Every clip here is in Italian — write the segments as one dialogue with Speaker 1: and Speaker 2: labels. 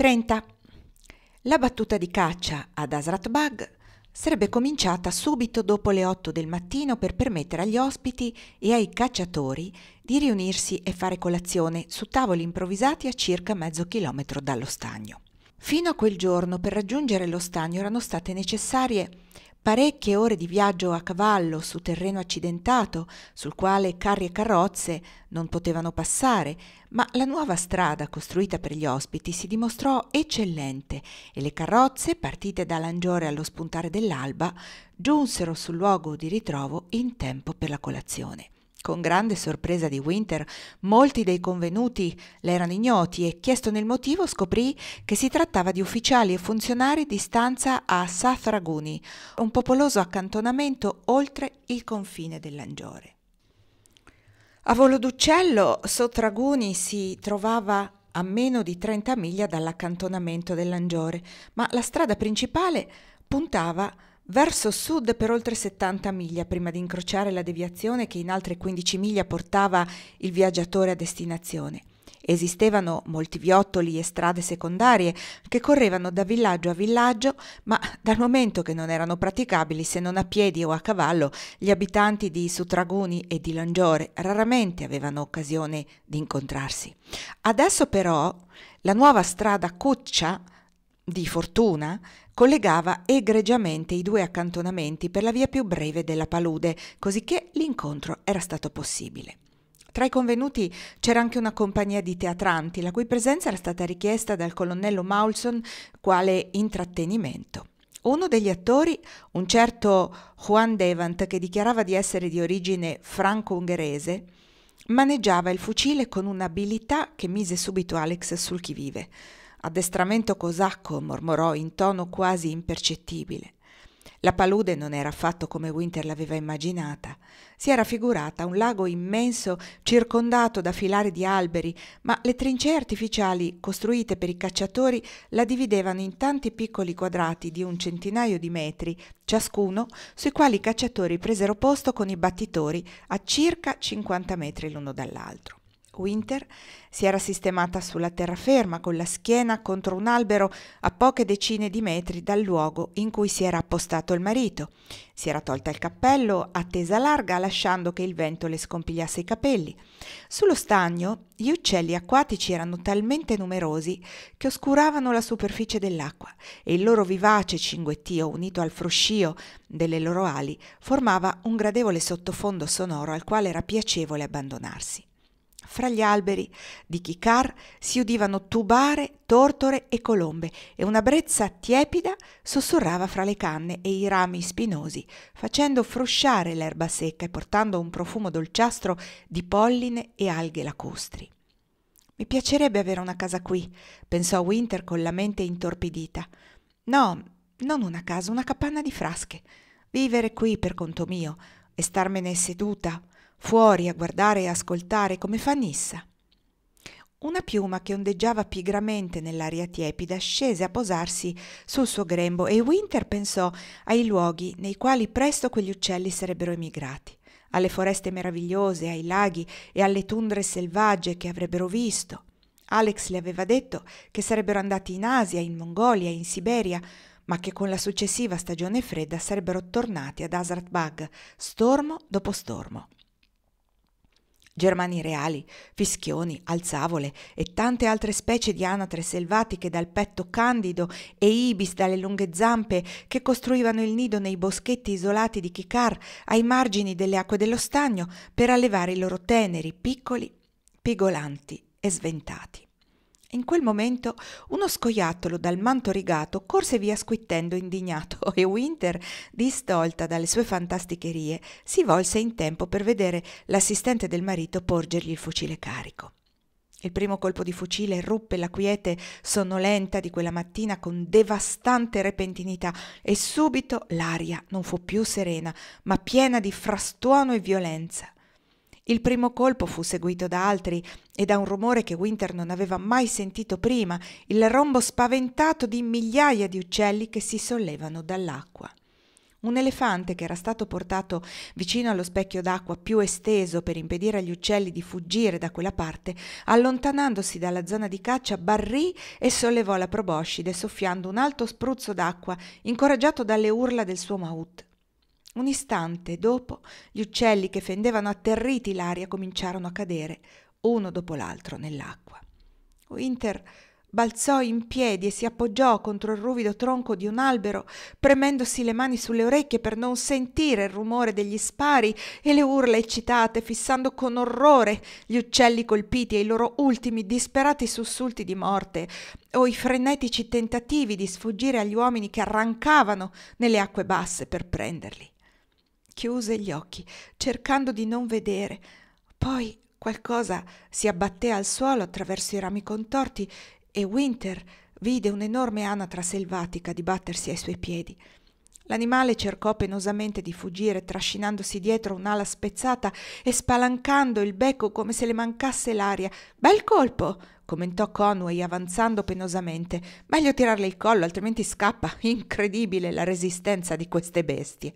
Speaker 1: 30. La battuta di caccia ad Hazrat Bag sarebbe cominciata subito dopo le 8 del mattino per permettere agli ospiti e ai cacciatori di riunirsi e fare colazione su tavoli improvvisati a circa mezzo chilometro dallo stagno. Fino a quel giorno per raggiungere lo stagno erano state necessarie parecchie ore di viaggio a cavallo su terreno accidentato, sul quale carri e carrozze non potevano passare, ma la nuova strada costruita per gli ospiti si dimostrò eccellente e le carrozze, partite da Langiore allo spuntare dell'alba, giunsero sul luogo di ritrovo in tempo per la colazione. Con grande sorpresa di Winter, molti dei convenuti le erano ignoti e, chiesto nel motivo, scoprì che si trattava di ufficiali e funzionari di stanza a Sathraguni, un popoloso accantonamento oltre il confine del Langiore. A volo d'uccello, Sathraguni si trovava a meno di 30 miglia dall'accantonamento del Langiore, ma la strada principale puntava verso sud per oltre 70 miglia prima di incrociare la deviazione che in altre 15 miglia portava il viaggiatore a destinazione. Esistevano molti viottoli e strade secondarie che correvano da villaggio a villaggio, ma dal momento che non erano praticabili se non a piedi o a cavallo, gli abitanti di Sathraguni e di Langiore raramente avevano occasione di incontrarsi. Adesso però la nuova strada Kutsha di fortuna collegava egregiamente i due accantonamenti per la via più breve della palude, cosicché l'incontro era stato possibile. Tra i convenuti c'era anche una compagnia di teatranti, la cui presenza era stata richiesta dal colonnello Maulson quale intrattenimento. Uno degli attori, un certo Juan Devant, che dichiarava di essere di origine franco-ungherese, maneggiava il fucile con un'abilità che mise subito Alex sul chi vive. Addestramento cosacco, mormorò in tono quasi impercettibile. La palude non era affatto come Winter l'aveva immaginata. Si era figurata un lago immenso circondato da filari di alberi, ma le trincee artificiali costruite per i cacciatori la dividevano in tanti piccoli quadrati di un centinaio di metri, ciascuno, sui quali i cacciatori presero posto con i battitori a circa 50 metri l'uno dall'altro. Winter si era sistemata sulla terraferma con la schiena contro un albero a poche decine di metri dal luogo in cui si era appostato il marito. Si era tolta il cappello a tesa larga lasciando che il vento le scompigliasse i capelli. Sullo stagno gli uccelli acquatici erano talmente numerosi che oscuravano la superficie dell'acqua e il loro vivace cinguettio unito al fruscio delle loro ali formava un gradevole sottofondo sonoro al quale era piacevole abbandonarsi. Fra gli alberi di Kikar si udivano tubare, tortore e colombe e una brezza tiepida sussurrava fra le canne e i rami spinosi, facendo frusciare l'erba secca e portando un profumo dolciastro di polline e alghe lacustri. Mi piacerebbe avere una casa qui, pensò Winter con la mente intorpidita. No, non una casa, una capanna di frasche. Vivere qui per conto mio e starmene seduta fuori a guardare e ascoltare come fa Nissa. Una piuma che ondeggiava pigramente nell'aria tiepida scese a posarsi sul suo grembo e Winter pensò ai luoghi nei quali presto quegli uccelli sarebbero emigrati, alle foreste meravigliose, ai laghi e alle tundre selvagge che avrebbero visto. Alex le aveva detto che sarebbero andati in Asia, in Mongolia, in Siberia, ma che con la successiva stagione fredda sarebbero tornati ad Hazrat Bag, stormo dopo stormo. Germani reali, fischioni, alzavole e tante altre specie di anatre selvatiche dal petto candido e ibis dalle lunghe zampe che costruivano il nido nei boschetti isolati di Kikar ai margini delle acque dello stagno per allevare i loro teneri, piccoli, pigolanti e sventati. In quel momento uno scoiattolo dal manto rigato corse via squittendo indignato e Winter, distolta dalle sue fantasticherie, si volse in tempo per vedere l'assistente del marito porgergli il fucile carico. Il primo colpo di fucile ruppe la quiete sonnolenta di quella mattina con devastante repentinità e subito l'aria non fu più serena, ma piena di frastuono e violenza. Il primo colpo fu seguito da altri e da un rumore che Winter non aveva mai sentito prima, il rombo spaventato di migliaia di uccelli che si sollevano dall'acqua. Un elefante che era stato portato vicino allo specchio d'acqua più esteso per impedire agli uccelli di fuggire da quella parte, allontanandosi dalla zona di caccia, barrì e sollevò la proboscide soffiando un alto spruzzo d'acqua, incoraggiato dalle urla del suo maut. Un istante dopo, gli uccelli che fendevano atterriti l'aria cominciarono a cadere, uno dopo l'altro, nell'acqua. Winter balzò in piedi e si appoggiò contro il ruvido tronco di un albero, premendosi le mani sulle orecchie per non sentire il rumore degli spari e le urla eccitate, fissando con orrore gli uccelli colpiti e i loro ultimi disperati sussulti di morte o i frenetici tentativi di sfuggire agli uomini che arrancavano nelle acque basse per prenderli. Chiuse gli occhi, cercando di non vedere. Poi qualcosa si abbatté al suolo attraverso i rami contorti e Winter vide un'enorme anatra selvatica dibattersi ai suoi piedi. L'animale cercò penosamente di fuggire, trascinandosi dietro un'ala spezzata e spalancando il becco come se le mancasse l'aria. «Bel colpo!» commentò Conway avanzando penosamente. «Meglio tirarle il collo, altrimenti scappa. Incredibile la resistenza di queste bestie!»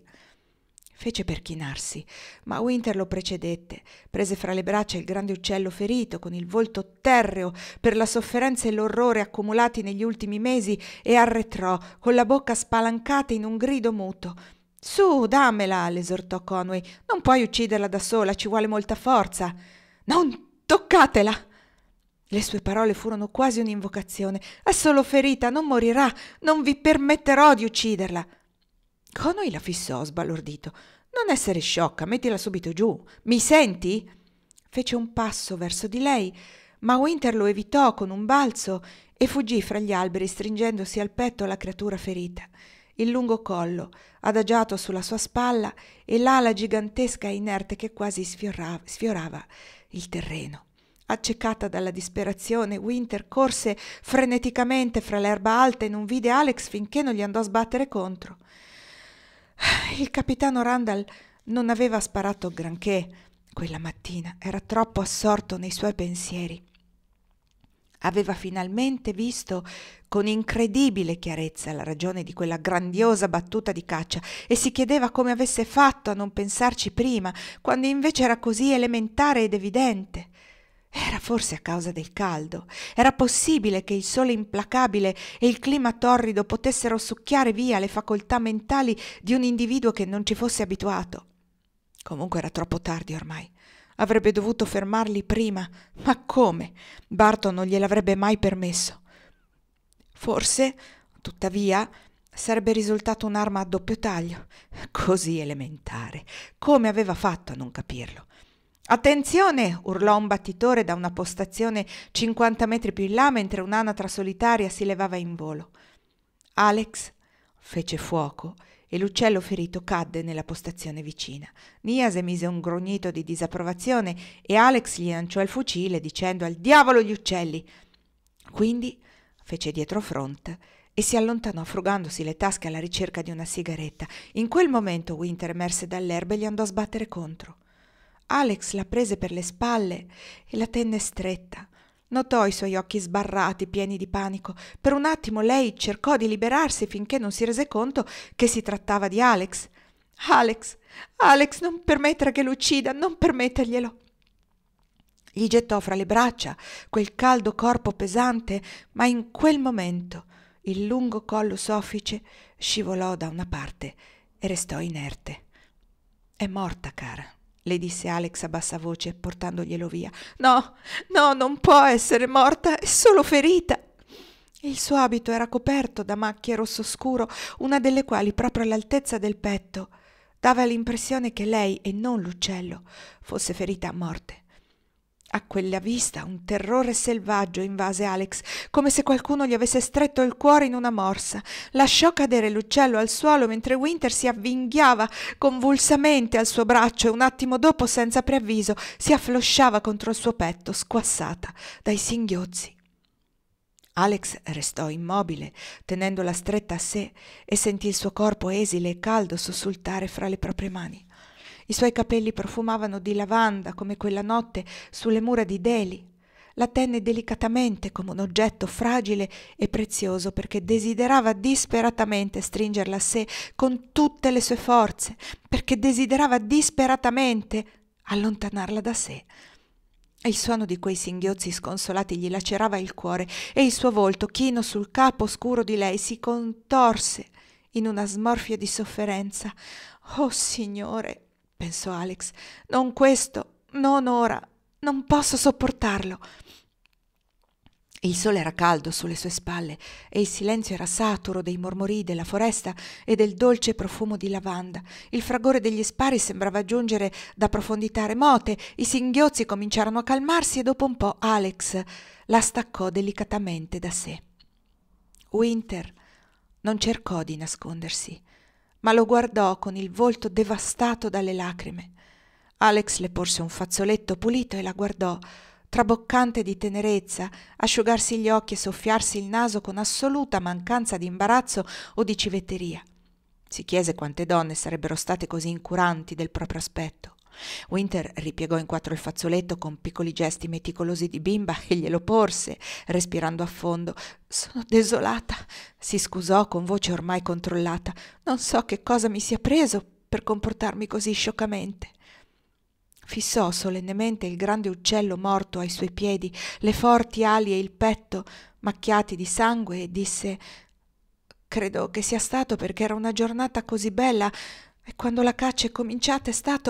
Speaker 1: Fece per chinarsi, ma Winter lo precedette, prese fra le braccia il grande uccello ferito, con il volto terreo per la sofferenza e l'orrore accumulati negli ultimi mesi, e arretrò, con la bocca spalancata in un grido muto. «Su, dammela!» l'esortò Conway. «Non puoi ucciderla da sola, ci vuole molta forza!» «Non toccatela!» Le sue parole furono quasi un'invocazione. «È solo ferita, non morirà! Non vi permetterò di ucciderla!» Conway la fissò sbalordito. «Non essere sciocca, mettila subito giù. Mi senti?» Fece un passo verso di lei, ma Winter lo evitò con un balzo e fuggì fra gli alberi, stringendosi al petto la creatura ferita. Il lungo collo, adagiato sulla sua spalla, e l'ala gigantesca e inerte che quasi sfiorava il terreno. Accecata dalla disperazione, Winter corse freneticamente fra l'erba alta e non vide Alex finché non gli andò a sbattere contro. Il capitano Randall non aveva sparato granché quella mattina, era troppo assorto nei suoi pensieri. Aveva finalmente visto con incredibile chiarezza la ragione di quella grandiosa battuta di caccia e si chiedeva come avesse fatto a non pensarci prima, quando invece era così elementare ed evidente. Era forse a causa del caldo. Era possibile che il sole implacabile e il clima torrido potessero succhiare via le facoltà mentali di un individuo che non ci fosse abituato. Comunque era troppo tardi ormai. Avrebbe dovuto fermarli prima, ma come? Barton non gliel'avrebbe mai permesso. Forse, tuttavia, sarebbe risultato un'arma a doppio taglio. Così elementare. Come aveva fatto a non capirlo? «Attenzione!» urlò un battitore da una postazione 50 metri più in là, mentre un'anatra solitaria si levava in volo. Alex fece fuoco e l'uccello ferito cadde nella postazione vicina. Nias emise un grugnito di disapprovazione e Alex gli lanciò il fucile dicendo: «Al diavolo gli uccelli!» Quindi fece dietrofront e si allontanò frugandosi le tasche alla ricerca di una sigaretta. In quel momento Winter emerse dall'erba e gli andò a sbattere contro. Alex la prese per le spalle e la tenne stretta. Notò i suoi occhi sbarrati, pieni di panico. Per un attimo lei cercò di liberarsi finché non si rese conto che si trattava di Alex. «Alex, Alex, non permettere che lo uccida, non permetterglielo!» Gli gettò fra le braccia quel caldo corpo pesante, ma in quel momento il lungo collo soffice scivolò da una parte e restò inerte. «È morta, cara», le disse Alex a bassa voce, portandoglielo via. «No, no, non può essere morta, è solo ferita!» Il suo abito era coperto da macchie rosso scuro, una delle quali, proprio all'altezza del petto, dava l'impressione che lei, e non l'uccello, fosse ferita a morte. A quella vista un terrore selvaggio invase Alex, come se qualcuno gli avesse stretto il cuore in una morsa. Lasciò cadere l'uccello al suolo mentre Winter si avvinghiava convulsamente al suo braccio e un attimo dopo, senza preavviso, si afflosciava contro il suo petto, squassata dai singhiozzi. Alex restò immobile, tenendola stretta a sé, e sentì il suo corpo esile e caldo sussultare fra le proprie mani. I suoi capelli profumavano di lavanda come quella notte sulle mura di Delhi. La tenne delicatamente come un oggetto fragile e prezioso perché desiderava disperatamente stringerla a sé con tutte le sue forze, perché desiderava disperatamente allontanarla da sé. E il suono di quei singhiozzi sconsolati gli lacerava il cuore e il suo volto, chino sul capo scuro di lei, si contorse in una smorfia di sofferenza. «Oh, Signore!» pensò Alex. «Non questo, non ora, non posso sopportarlo!» Il sole era caldo sulle sue spalle e il silenzio era saturo dei mormorii della foresta e del dolce profumo di lavanda. Il fragore degli spari sembrava giungere da profondità remote, i singhiozzi cominciarono a calmarsi e dopo un po' Alex la staccò delicatamente da sé. Winter non cercò di nascondersi, ma lo guardò con il volto devastato dalle lacrime. Alex le porse un fazzoletto pulito e la guardò, traboccante di tenerezza, asciugarsi gli occhi e soffiarsi il naso con assoluta mancanza di imbarazzo o di civetteria. Si chiese quante donne sarebbero state così incuranti del proprio aspetto. Winter ripiegò in quattro il fazzoletto con piccoli gesti meticolosi di bimba e glielo porse, respirando a fondo. «Sono desolata», si scusò con voce ormai controllata. «Non so che cosa mi sia preso per comportarmi così scioccamente». Fissò solennemente il grande uccello morto ai suoi piedi, le forti ali e il petto macchiati di sangue e disse: «Credo che sia stato perché era una giornata così bella e quando la caccia è cominciata è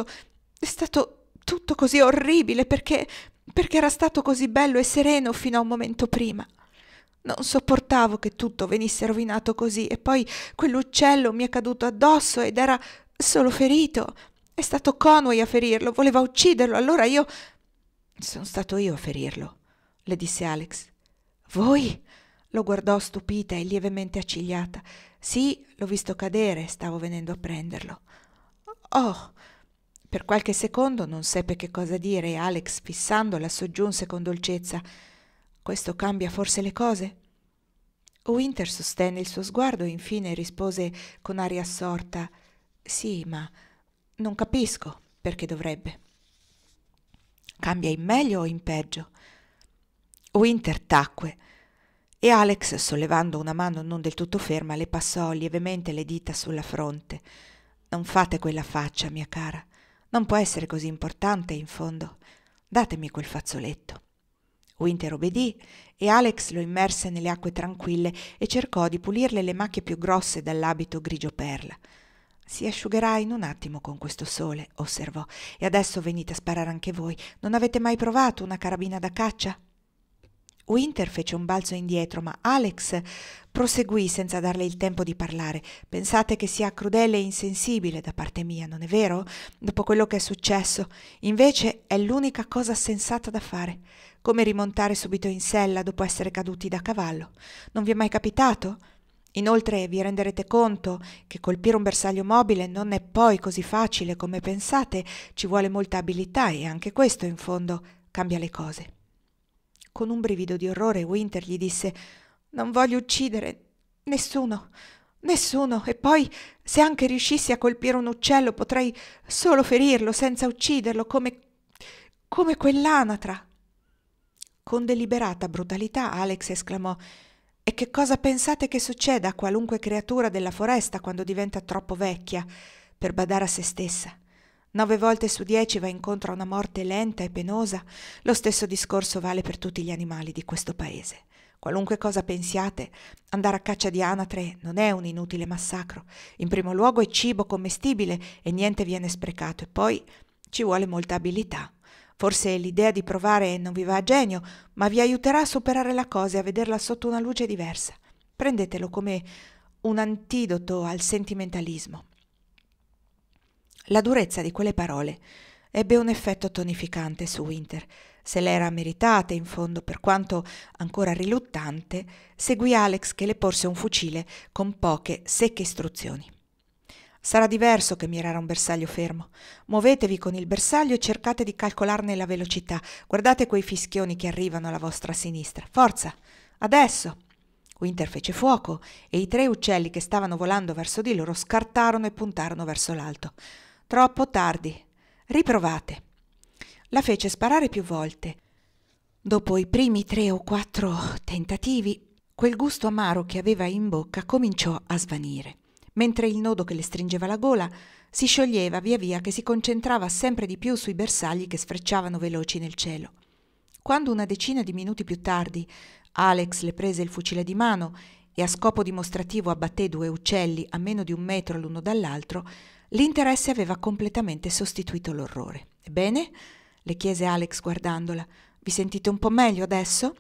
Speaker 1: stato tutto così orribile perché era stato così bello e sereno fino a un momento prima. Non sopportavo che tutto venisse rovinato così e poi quell'uccello mi è caduto addosso ed era solo ferito. È stato Conway a ferirlo, voleva ucciderlo, allora io...» «Sono stato io a ferirlo», le disse Alex. «Voi?» Lo guardò stupita e lievemente accigliata. «Sì, l'ho visto cadere, stavo venendo a prenderlo». «Oh!» Per qualche secondo non seppe che cosa dire e Alex, fissandola, soggiunse con dolcezza: «Questo cambia forse le cose?» Winter sostenne il suo sguardo e infine rispose con aria assorta: «Sì, ma non capisco perché dovrebbe». «Cambia in meglio o in peggio?» Winter tacque e Alex, sollevando una mano non del tutto ferma, le passò lievemente le dita sulla fronte. «Non fate quella faccia, mia cara. Non può essere così importante, in fondo. Datemi quel fazzoletto». Winter obbedì e Alex lo immerse nelle acque tranquille e cercò di pulirle le macchie più grosse dall'abito grigio perla. «Si asciugherà in un attimo con questo sole», osservò. «E adesso venite a sparare anche voi. Non avete mai provato una carabina da caccia?» Winter fece un balzo indietro, ma Alex proseguì senza darle il tempo di parlare. «Pensate che sia crudele e insensibile da parte mia, non è vero? Dopo quello che è successo. Invece è l'unica cosa sensata da fare. Come rimontare subito in sella dopo essere caduti da cavallo. Non vi è mai capitato? Inoltre vi renderete conto che colpire un bersaglio mobile non è poi così facile come pensate, ci vuole molta abilità e anche questo, in fondo, cambia le cose». Con un brivido di orrore Winter gli disse: «Non voglio uccidere nessuno, e poi se anche riuscissi a colpire un uccello potrei solo ferirlo senza ucciderlo, come quell'anatra». Con deliberata brutalità Alex esclamò: «E che cosa pensate che succeda a qualunque creatura della foresta quando diventa troppo vecchia per badare a se stessa? 9 volte su 10 va incontro a una morte lenta e penosa. Lo stesso discorso vale per tutti gli animali di questo paese. Qualunque cosa pensiate, andare a caccia di anatre non è un inutile massacro. In primo luogo è cibo commestibile e niente viene sprecato, e poi ci vuole molta abilità. Forse l'idea di provare non vi va a genio, ma vi aiuterà a superare la cosa e a vederla sotto una luce diversa. Prendetelo come un antidoto al sentimentalismo». La durezza di quelle parole ebbe un effetto tonificante su Winter. Se l'era meritata, in fondo, per quanto ancora riluttante, seguì Alex che le porse un fucile con poche, secche istruzioni. «Sarà diverso che mirare a un bersaglio fermo. Muovetevi con il bersaglio e cercate di calcolarne la velocità. Guardate quei fischioni che arrivano alla vostra sinistra. Forza! Adesso!» Winter fece fuoco e i 3 uccelli che stavano volando verso di loro scartarono e puntarono verso l'alto. «Troppo tardi. Riprovate». La fece sparare più volte, Dopo i primi 3 o 4 tentativi, quel gusto amaro che aveva in bocca cominciò a svanire, mentre il nodo che le stringeva la gola si scioglieva via via che si concentrava sempre di più sui bersagli che sfrecciavano veloci nel cielo. Quando una decina di minuti più tardi Alex le prese il fucile di mano e a scopo dimostrativo abbatté 2 uccelli a meno di 1 metro l'uno dall'altro, l'interesse aveva completamente sostituito l'orrore. «Ebbene?» le chiese Alex guardandola. «Vi sentite un po' meglio adesso?»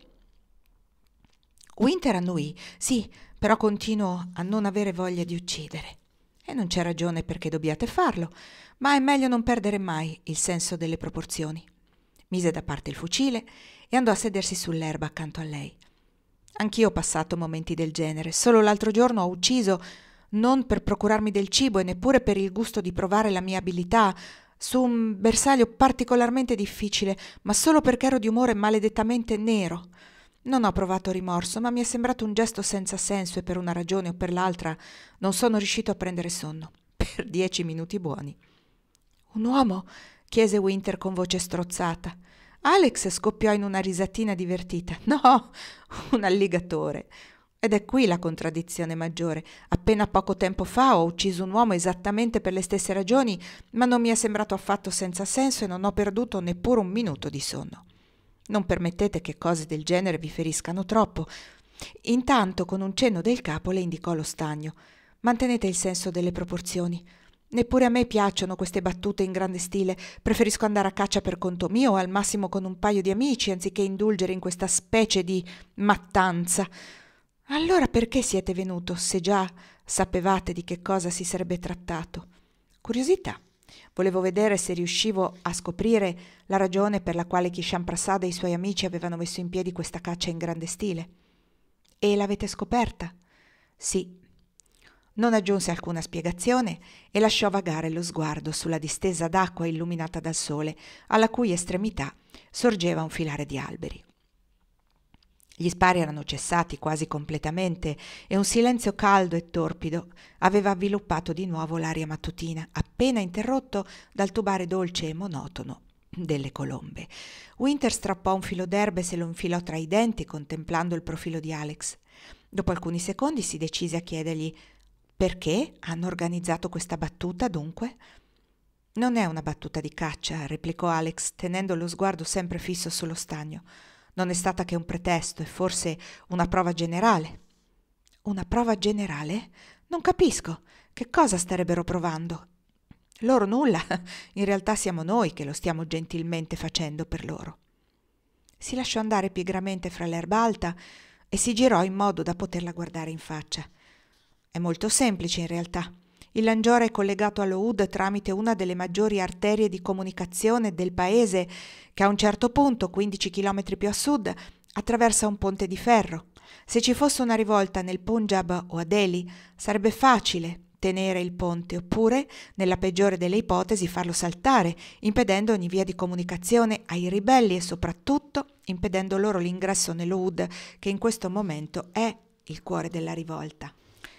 Speaker 1: Winter annuì. «Sì, però continuo a non avere voglia di uccidere». «E non c'è ragione perché dobbiate farlo, ma è meglio non perdere mai il senso delle proporzioni». Mise da parte il fucile e andò a sedersi sull'erba accanto a lei. «Anch'io ho passato momenti del genere. Solo l'altro giorno ho ucciso non per procurarmi del cibo e neppure per il gusto di provare la mia abilità su un bersaglio particolarmente difficile, ma solo perché ero di umore maledettamente nero. Non ho provato rimorso, ma mi è sembrato un gesto senza senso e per una ragione o per l'altra non sono riuscito a prendere sonno. Per 10 minuti buoni». «Un uomo?» chiese Winter con voce strozzata. Alex scoppiò in una risatina divertita. «No, un alligatore». Ed è qui la contraddizione maggiore. Appena poco tempo fa ho ucciso un uomo esattamente per le stesse ragioni, ma non mi è sembrato affatto senza senso e non ho perduto neppure un minuto di sonno. Non permettete che cose del genere vi feriscano troppo». Intanto, con un cenno del capo, le indicò lo stagno. «Mantenete il senso delle proporzioni. Neppure a me piacciono queste battute in grande stile. Preferisco andare a caccia per conto mio o al massimo con un paio di amici, anziché indulgere in questa specie di mattanza». «Allora perché siete venuto, se già sapevate di che cosa si sarebbe trattato?» «Curiosità. Volevo vedere se riuscivo a scoprire la ragione per la quale Kishan Prasad e i suoi amici avevano messo in piedi questa caccia in grande stile». «E l'avete scoperta?» «Sì». Non aggiunse alcuna spiegazione e lasciò vagare lo sguardo sulla distesa d'acqua illuminata dal sole, alla cui estremità sorgeva un filare di alberi. Gli spari erano cessati quasi completamente e un silenzio caldo e torpido aveva avviluppato di nuovo l'aria mattutina, appena interrotto dal tubare dolce e monotono delle colombe. Winter strappò un filo d'erba e se lo infilò tra i denti contemplando il profilo di Alex. Dopo alcuni secondi si decise a chiedergli: «Perché hanno organizzato questa battuta, dunque?» «Non è una battuta di caccia», replicò Alex, tenendo lo sguardo sempre fisso sullo stagno. «Non è stata che un pretesto e forse una prova generale». «Una prova generale? Non capisco. Che cosa starebbero provando?» «Loro nulla. In realtà siamo noi che lo stiamo gentilmente facendo per loro». Si lasciò andare pigramente fra l'erba alta e si girò in modo da poterla guardare in faccia. «È molto semplice in realtà. Il Langiora è collegato allo Oud tramite una delle maggiori arterie di comunicazione del paese che a un certo punto, 15 chilometri più a sud, attraversa un ponte di ferro. Se ci fosse una rivolta nel Punjab o a Delhi, sarebbe facile tenere il ponte oppure, nella peggiore delle ipotesi, farlo saltare, impedendo ogni via di comunicazione ai ribelli e soprattutto impedendo loro l'ingresso nello Oud, che in questo momento è il cuore della rivolta.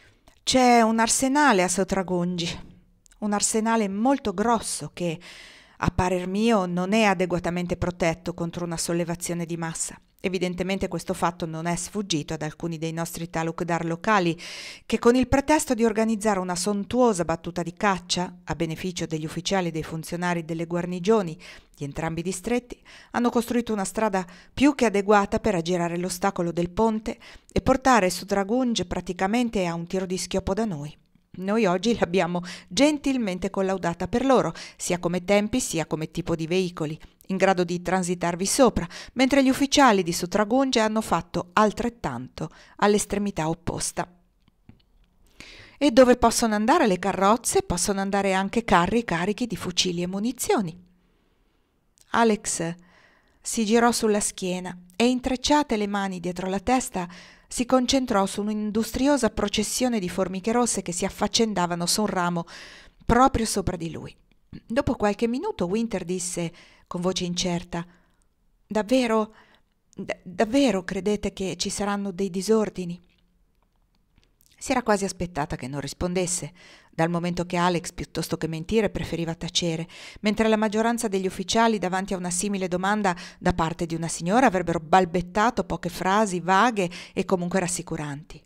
Speaker 1: C'è un arsenale a Sotragungi, un arsenale molto grosso che, a parer mio, non è adeguatamente protetto contro una sollevazione di massa. Evidentemente questo fatto non è sfuggito ad alcuni dei nostri talukdar locali che, con il pretesto di organizzare una sontuosa battuta di caccia a beneficio degli ufficiali e dei funzionari delle guarnigioni di entrambi i distretti, hanno costruito una strada più che adeguata per aggirare l'ostacolo del ponte e portare Sotragunj praticamente a un tiro di schioppo da noi. Noi oggi l'abbiamo gentilmente collaudata per loro, sia come tempi sia come tipo di veicoli, in grado di transitarvi sopra, mentre gli ufficiali di Sotragunj hanno fatto altrettanto all'estremità opposta. E dove possono andare le carrozze, possono andare anche carri carichi di fucili e munizioni. Alex si girò sulla schiena e, intrecciate le mani dietro la testa, si concentrò su un'industriosa processione di formiche rosse che si affaccendavano su un ramo proprio sopra di lui. Dopo qualche minuto Winter disse con voce incerta: «Davvero, davvero credete che ci saranno dei disordini?» Si era quasi aspettata che non rispondesse, dal momento che Alex, piuttosto che mentire, preferiva tacere, mentre la maggioranza degli ufficiali, davanti a una simile domanda da parte di una signora, avrebbero balbettato poche frasi vaghe e comunque rassicuranti.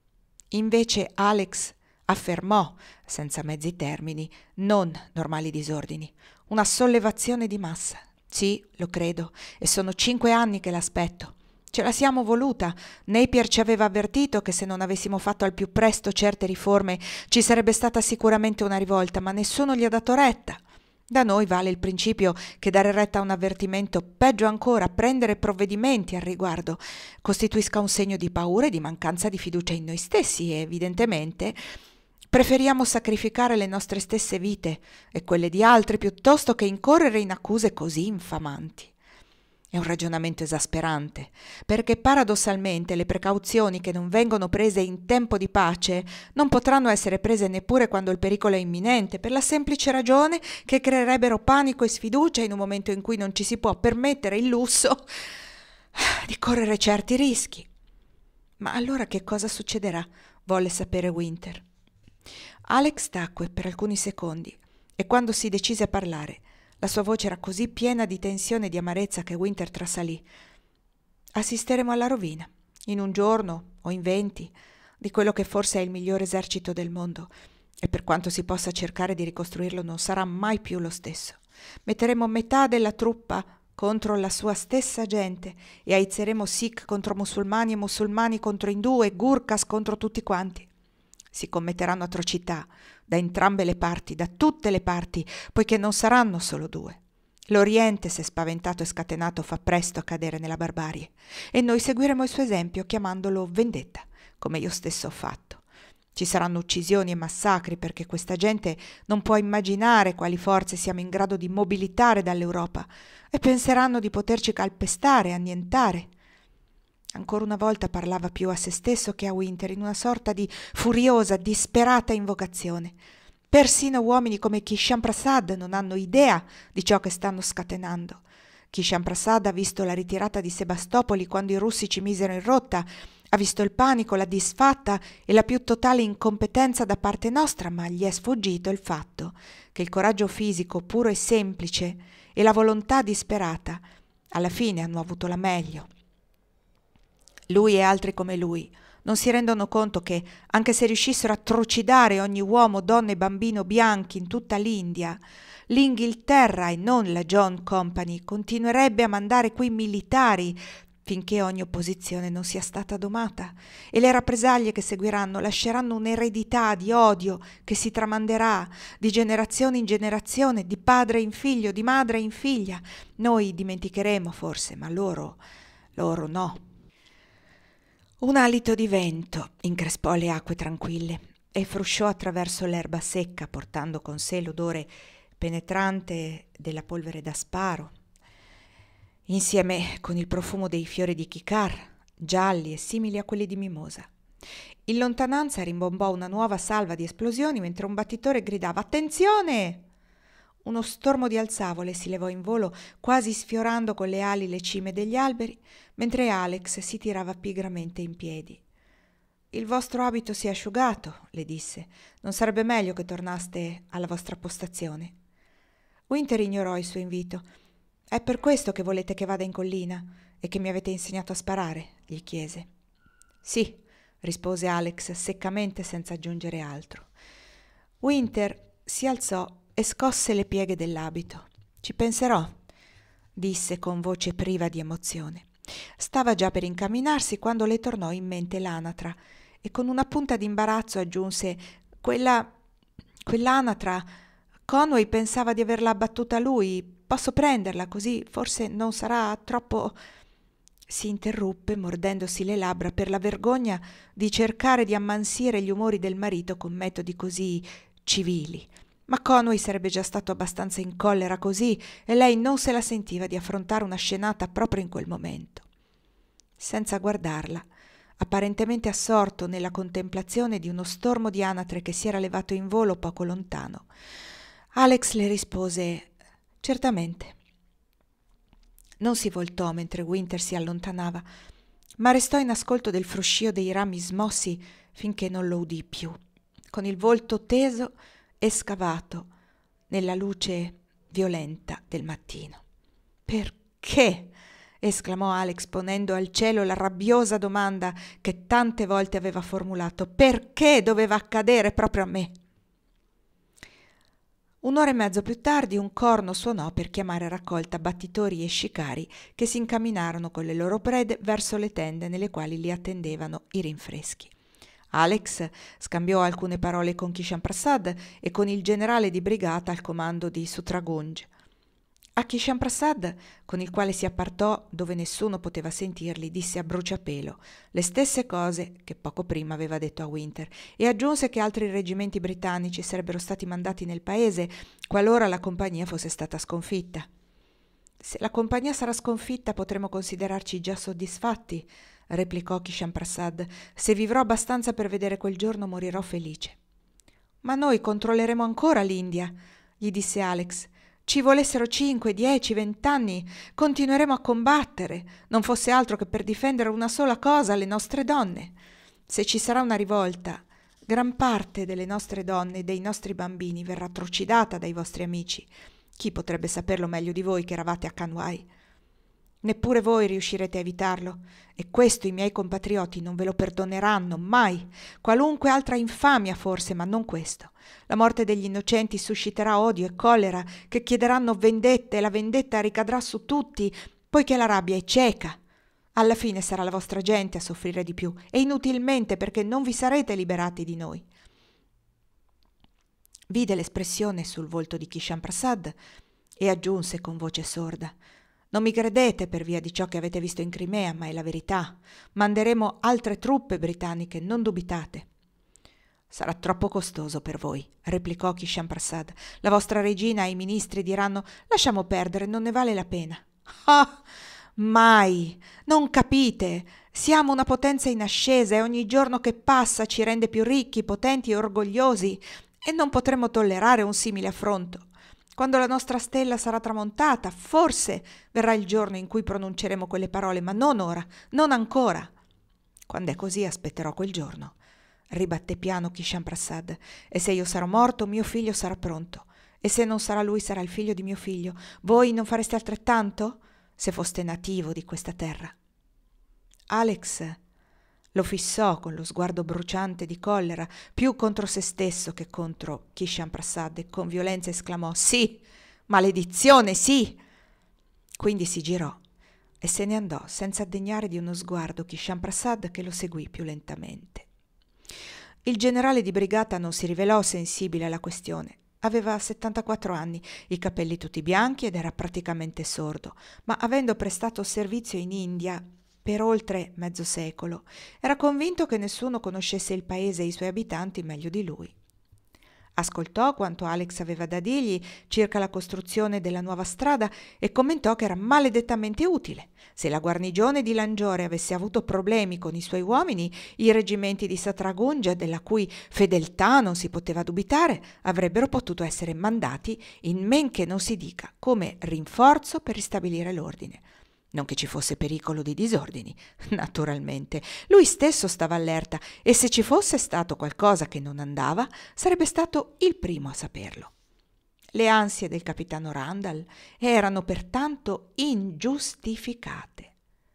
Speaker 1: Invece Alex affermò, senza mezzi termini, non normali disordini, una sollevazione di massa. Sì, lo credo, e sono 5 anni che l'aspetto. Ce la siamo voluta. Napier ci aveva avvertito che se non avessimo fatto al più presto certe riforme ci sarebbe stata sicuramente una rivolta, ma nessuno gli ha dato retta. Da noi vale il principio che dare retta a un avvertimento, peggio ancora, prendere provvedimenti al riguardo, costituisca un segno di paura e di mancanza di fiducia in noi stessi e, evidentemente, preferiamo sacrificare le nostre stesse vite e quelle di altri piuttosto che incorrere in accuse così infamanti. È un ragionamento esasperante, perché paradossalmente le precauzioni che non vengono prese in tempo di pace non potranno essere prese neppure quando il pericolo è imminente, per la semplice ragione che creerebbero panico e sfiducia in un momento in cui non ci si può permettere il lusso di correre certi rischi. Ma allora che cosa succederà? Volle sapere Winter. Alex tacque per alcuni secondi e quando si decise a parlare, la sua voce era così piena di tensione e di amarezza che Winter trasalì. Assisteremo alla rovina, in un giorno o in 20, di quello che forse è il migliore esercito del mondo, e per quanto si possa cercare di ricostruirlo non sarà mai più lo stesso. Metteremo metà della truppa contro la sua stessa gente e aizzeremo Sikh contro musulmani e musulmani contro indù e Gurkhas contro tutti quanti. Si commetteranno atrocità da entrambe le parti, da tutte le parti, poiché non saranno solo 2. L'Oriente, se spaventato e scatenato, fa presto a cadere nella barbarie, e noi seguiremo il suo esempio chiamandolo vendetta, come io stesso ho fatto. Ci saranno uccisioni e massacri perché questa gente non può immaginare quali forze siamo in grado di mobilitare dall'Europa e penseranno di poterci calpestare e annientare. Ancora una volta parlava più a se stesso che a Winter in una sorta di furiosa, disperata invocazione. Persino uomini come Kishan Prasad non hanno idea di ciò che stanno scatenando. Kishan Prasad ha visto la ritirata di Sebastopoli quando i russi ci misero in rotta, ha visto il panico, la disfatta e la più totale incompetenza da parte nostra, ma gli è sfuggito il fatto che il coraggio fisico puro e semplice e la volontà disperata alla fine hanno avuto la meglio. Lui e altri come lui non si rendono conto che, anche se riuscissero a trucidare ogni uomo, donna e bambino bianchi in tutta l'India, l'Inghilterra e non la John Company continuerebbe a mandare qui militari finché ogni opposizione non sia stata domata, e le rappresaglie che seguiranno lasceranno un'eredità di odio che si tramanderà di generazione in generazione, di padre in figlio, di madre in figlia. Noi dimenticheremo forse, ma loro no. Un alito di vento increspò le acque tranquille e frusciò attraverso l'erba secca, portando con sé l'odore penetrante della polvere da sparo, insieme con il profumo dei fiori di chicar, gialli e simili a quelli di mimosa. In lontananza rimbombò una nuova salva di esplosioni mentre un battitore gridava «Attenzione!». Uno stormo di alzavole si levò in volo, quasi sfiorando con le ali le cime degli alberi, mentre Alex si tirava pigramente in piedi. «Il vostro abito si è asciugato», le disse. «Non sarebbe meglio che tornaste alla vostra postazione?» Winter ignorò il suo invito. «È per questo che volete che vada in collina e che mi avete insegnato a sparare?» gli chiese. «Sì», rispose Alex seccamente senza aggiungere altro. Winter si alzò e scosse le pieghe dell'abito. «Ci penserò», disse con voce priva di emozione. Stava già per incamminarsi quando le tornò in mente l'anatra e con una punta d'imbarazzo aggiunse quell'anatra. Conway pensava di averla abbattuta lui. Posso prenderla così forse non sarà troppo... Si interruppe mordendosi le labbra per la vergogna di cercare di ammansire gli umori del marito con metodi così civili. Ma Conway sarebbe già stato abbastanza in collera così e lei non se la sentiva di affrontare una scenata proprio in quel momento. Senza guardarla, apparentemente assorto nella contemplazione di uno stormo di anatre che si era levato in volo poco lontano, Alex le rispose «Certamente». Non si voltò mentre Winter si allontanava, ma restò in ascolto del fruscio dei rami smossi finché non lo udì più, con il volto teso e scavato nella luce violenta del mattino. «Perché?» esclamò Alex, ponendo al cielo la rabbiosa domanda che tante volte aveva formulato. «Perché doveva accadere proprio a me?» Un'ora e mezzo più tardi un corno suonò per chiamare a raccolta battitori e scicari che si incamminarono con le loro prede verso le tende nelle quali li attendevano i rinfreschi. Alex scambiò alcune parole con Kishan Prasad e con il generale di brigata al comando di Sutragunj. A Kishan Prasad, con il quale si appartò dove nessuno poteva sentirli, disse a bruciapelo le stesse cose che poco prima aveva detto a Winter e aggiunse che altri reggimenti britannici sarebbero stati mandati nel paese qualora la compagnia fosse stata sconfitta. «Se la compagnia sarà sconfitta potremo considerarci già soddisfatti», replicò Kishan Prasad. «Se vivrò abbastanza per vedere quel giorno morirò felice». «Ma noi controlleremo ancora l'India», gli disse Alex. «Ci volessero 5, 10, 20 anni, continueremo a combattere, non fosse altro che per difendere una sola cosa, le nostre donne. Se ci sarà una rivolta, gran parte delle nostre donne e dei nostri bambini verrà trucidata dai vostri amici. Chi potrebbe saperlo meglio di voi che eravate a Kanwai? Neppure voi riuscirete a evitarlo, e questo i miei compatrioti non ve lo perdoneranno mai. Qualunque altra infamia forse, ma non questo. La morte degli innocenti susciterà odio e collera che chiederanno vendetta, e la vendetta ricadrà su tutti, poiché la rabbia è cieca. Alla fine sarà la vostra gente a soffrire di più, e inutilmente, perché non vi sarete liberati di noi». Vide l'espressione sul volto di Kishan Prasad e aggiunse con voce sorda: «Non mi credete per via di ciò che avete visto in Crimea, ma è la verità. Manderemo altre truppe britanniche, non dubitate». «Sarà troppo costoso per voi», replicò Kishan Prasad. «La vostra regina e i ministri diranno: lasciamo perdere, non ne vale la pena». «Ah, mai! Non capite! Siamo una potenza in ascesa e ogni giorno che passa ci rende più ricchi, potenti e orgogliosi, e non potremo tollerare un simile affronto. Quando la nostra stella sarà tramontata, forse verrà il giorno in cui pronunceremo quelle parole, ma non ora, non ancora». «Quando è così aspetterò quel giorno», ribatté piano Kishan Prasad. «E se io sarò morto, mio figlio sarà pronto. E se non sarà lui, sarà il figlio di mio figlio. Voi non fareste altrettanto, se foste nativo di questa terra?» Alex lo fissò con lo sguardo bruciante di collera, più contro se stesso che contro Kishan Prasad, e con violenza esclamò: «Sì, maledizione, sì!» Quindi si girò e se ne andò senza degnare di uno sguardo Kishan Prasad, che lo seguì più lentamente. Il generale di brigata non si rivelò sensibile alla questione. Aveva 74 anni, i capelli tutti bianchi ed era praticamente sordo, ma avendo prestato servizio in India per oltre mezzo secolo, era convinto che nessuno conoscesse il paese e i suoi abitanti meglio di lui. Ascoltò quanto Alex aveva da dirgli circa la costruzione della nuova strada e commentò che era maledettamente utile. Se la guarnigione di Langiore avesse avuto problemi con i suoi uomini, i reggimenti di Satragunja, della cui fedeltà non si poteva dubitare, avrebbero potuto essere mandati in men che non si dica come rinforzo per ristabilire l'ordine. Non che ci fosse pericolo di disordini, naturalmente. Lui stesso stava allerta e se ci fosse stato qualcosa che non andava, sarebbe stato il primo a saperlo. Le ansie del capitano Randall erano pertanto ingiustificate.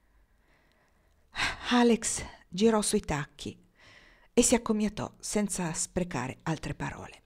Speaker 1: Alex girò sui tacchi e si accomiatò senza sprecare altre parole.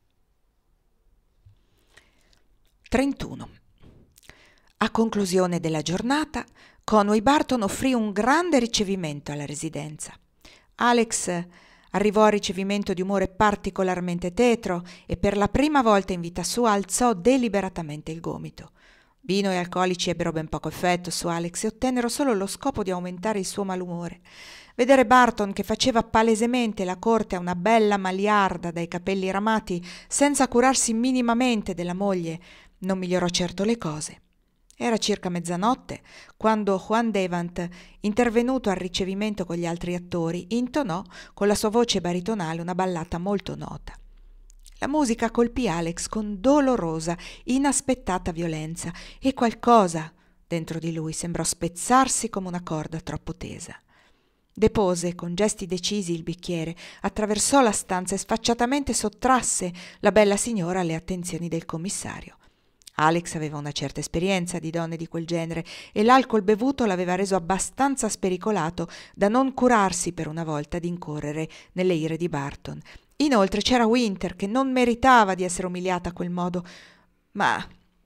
Speaker 1: 31. A conclusione della giornata, Conway Barton offrì un grande ricevimento alla residenza. Alex arrivò a ricevimento di umore particolarmente tetro e per la prima volta in vita sua alzò deliberatamente il gomito. Vino e alcolici ebbero ben poco effetto su Alex e ottennero solo lo scopo di aumentare il suo malumore. Vedere Barton, che faceva palesemente la corte a una bella maliarda dai capelli ramati, senza curarsi minimamente della moglie, non migliorò certo le cose. Era circa mezzanotte quando Juan Devant, intervenuto al ricevimento con gli altri attori, intonò con la sua voce baritonale una ballata molto nota. La musica colpì Alex con dolorosa, inaspettata violenza e qualcosa dentro di lui sembrò spezzarsi come una corda troppo tesa. Depose con gesti decisi il bicchiere, attraversò la stanza e sfacciatamente sottrasse la bella signora alle attenzioni del commissario. Alex aveva una certa esperienza di donne di quel genere e l'alcol bevuto l'aveva reso abbastanza spericolato da non curarsi per una volta di incorrere nelle ire di Barton. Inoltre c'era Winter che non meritava di essere umiliata a quel modo, ma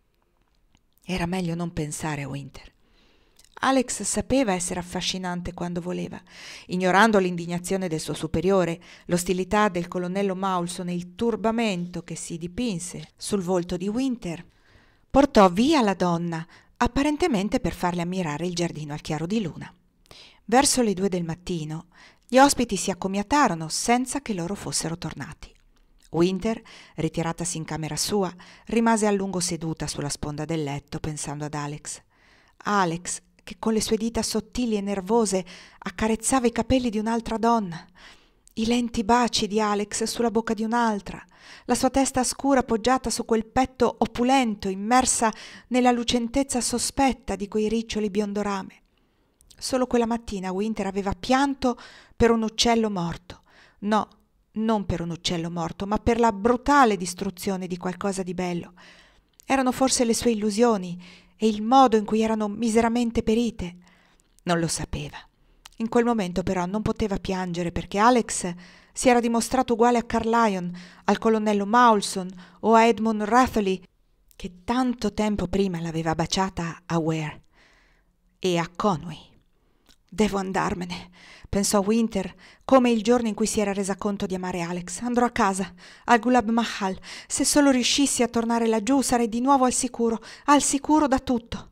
Speaker 1: era meglio non pensare a Winter. Alex sapeva essere affascinante quando voleva. Ignorando l'indignazione del suo superiore, l'ostilità del colonnello Maulson e il turbamento che si dipinse sul volto di Winter, portò via la donna, apparentemente per farle ammirare il giardino al chiaro di luna. Verso le 2 del mattino, gli ospiti si accomiatarono senza che loro fossero tornati. Winter, ritiratasi in camera sua, rimase a lungo seduta sulla sponda del letto pensando ad Alex. Alex, che con le sue dita sottili e nervose accarezzava i capelli di un'altra donna, i lenti baci di Alex sulla bocca di un'altra, la sua testa scura poggiata su quel petto opulento, immersa nella lucentezza sospetta di quei riccioli biondo rame. Solo quella mattina Winter aveva pianto per un uccello morto. No, non per un uccello morto, ma per la brutale distruzione di qualcosa di bello. Erano forse le sue illusioni e il modo in cui erano miseramente perite. Non lo sapeva. In quel momento però non poteva piangere perché Alex si era dimostrato uguale a Carlyon, al colonnello Maulson o a Edmund Rathley, che tanto tempo prima l'aveva baciata a Ware e a Conway. Devo andarmene, pensò Winter, come il giorno in cui si era resa conto di amare Alex. Andrò a casa, al Gulab Mahal. Se solo riuscissi a tornare laggiù sarei di nuovo al sicuro da tutto.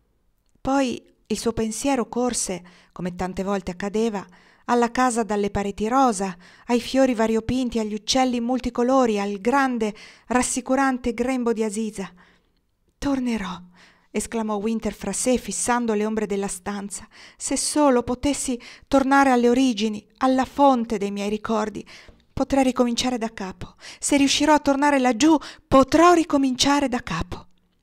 Speaker 1: Poi il suo pensiero corse, come tante volte accadeva, alla casa dalle pareti rosa, ai fiori variopinti, agli uccelli multicolori, al grande, rassicurante grembo di Aziza. «Tornerò», esclamò Winter fra sé, fissando le ombre della stanza. «Se solo potessi tornare alle origini, alla fonte dei miei ricordi, potrei ricominciare da capo. Se riuscirò a tornare laggiù, potrò ricominciare da capo».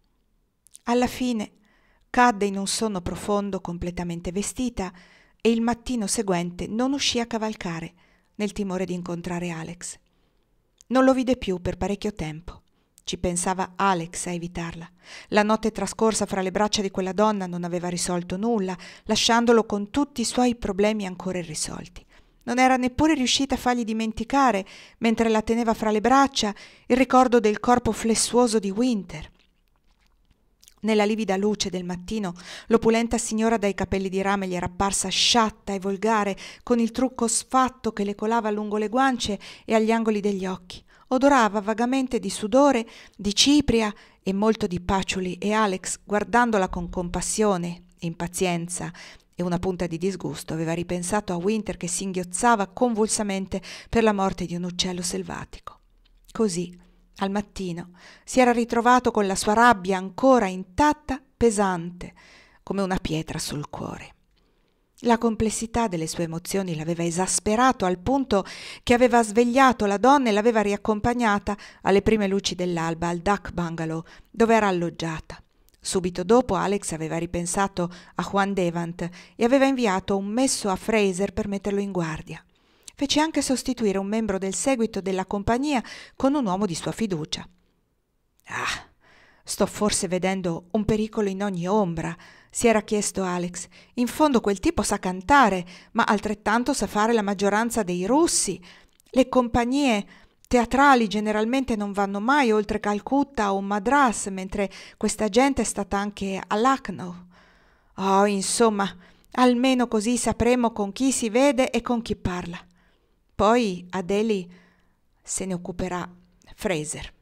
Speaker 1: Alla fine cadde in un sonno profondo, completamente vestita, e il mattino seguente non uscì a cavalcare, nel timore di incontrare Alex. Non lo vide più per parecchio tempo. Ci pensava Alex a evitarla. La notte trascorsa fra le braccia di quella donna non aveva risolto nulla, lasciandolo con tutti i suoi problemi ancora irrisolti. Non era neppure riuscita a fargli dimenticare, mentre la teneva fra le braccia, il ricordo del corpo flessuoso di Winter. Nella livida luce del mattino, l'opulenta signora dai capelli di rame gli era apparsa sciatta e volgare, con il trucco sfatto che le colava lungo le guance e agli angoli degli occhi. Odorava vagamente di sudore, di cipria e molto di paciuli, e Alex, guardandola con compassione, impazienza e una punta di disgusto, aveva ripensato a Winter che singhiozzava convulsamente per la morte di un uccello selvatico. Così, al mattino, si era ritrovato con la sua rabbia ancora intatta, pesante, come una pietra sul cuore. La complessità delle sue emozioni l'aveva esasperato al punto che aveva svegliato la donna e l'aveva riaccompagnata alle prime luci dell'alba al Duck Bungalow, dove era alloggiata. Subito dopo Alex aveva ripensato a Juan Devant e aveva inviato un messo a Fraser per metterlo in guardia. Fece anche sostituire un membro del seguito della compagnia con un uomo di sua fiducia. «Ah, sto forse vedendo un pericolo in ogni ombra», si era chiesto Alex. «In fondo quel tipo sa cantare, ma altrettanto sa fare la maggioranza dei russi. Le compagnie teatrali generalmente non vanno mai oltre Calcutta o Madras, mentre questa gente è stata anche a Lucknow. Oh, insomma, almeno così sapremo con chi si vede e con chi parla. Poi a Delhi se ne occuperà Fraser».